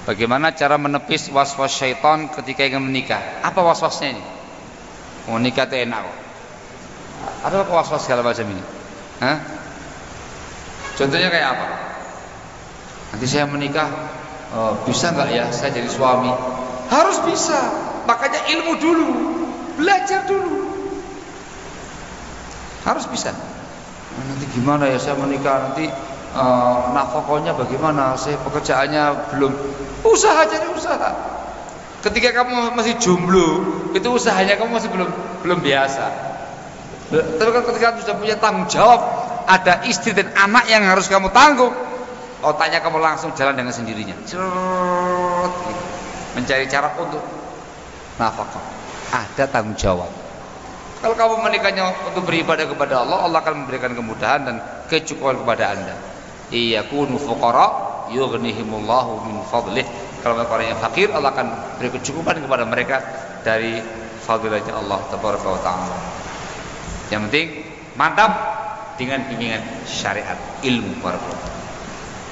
Bagaimana cara menepis was-was syaitan ketika ingin menikah? Apa was-wasnya ini? Mau nikah itu enak kok. Ada apa was-was segala macam ini? Hah? Contohnya kayak apa? Nanti saya menikah, bisa nggak ya saya jadi suami? Harus bisa. Makanya ilmu dulu, belajar dulu. Harus bisa. Nanti gimana ya saya menikah, nanti nafkahnya bagaimana? Saya pekerjaannya belum. Usaha, cari usaha. Ketika kamu masih jomblo, itu usahanya kamu masih belum biasa. Tapi ketika kamu sudah punya tanggung jawab, ada istri dan anak yang harus kamu tanggung, otaknya kamu langsung jalan dengan sendirinya. Mencari cara untuk nafkah. Ada tanggung jawab. Kalau kamu menikahnya untuk beribadah kepada Allah, Allah akan memberikan kemudahan dan kecukupan kepada Anda. Iyakunu fuqara yughnihimullahu min fadlih. Kalau mereka orang yang fakir, Allah akan beri kecukupan kepada mereka dari fadilahnya Allah tabaraka wa taala. Yang penting mantap dengan bimbingan syariat, ilmu para ulama.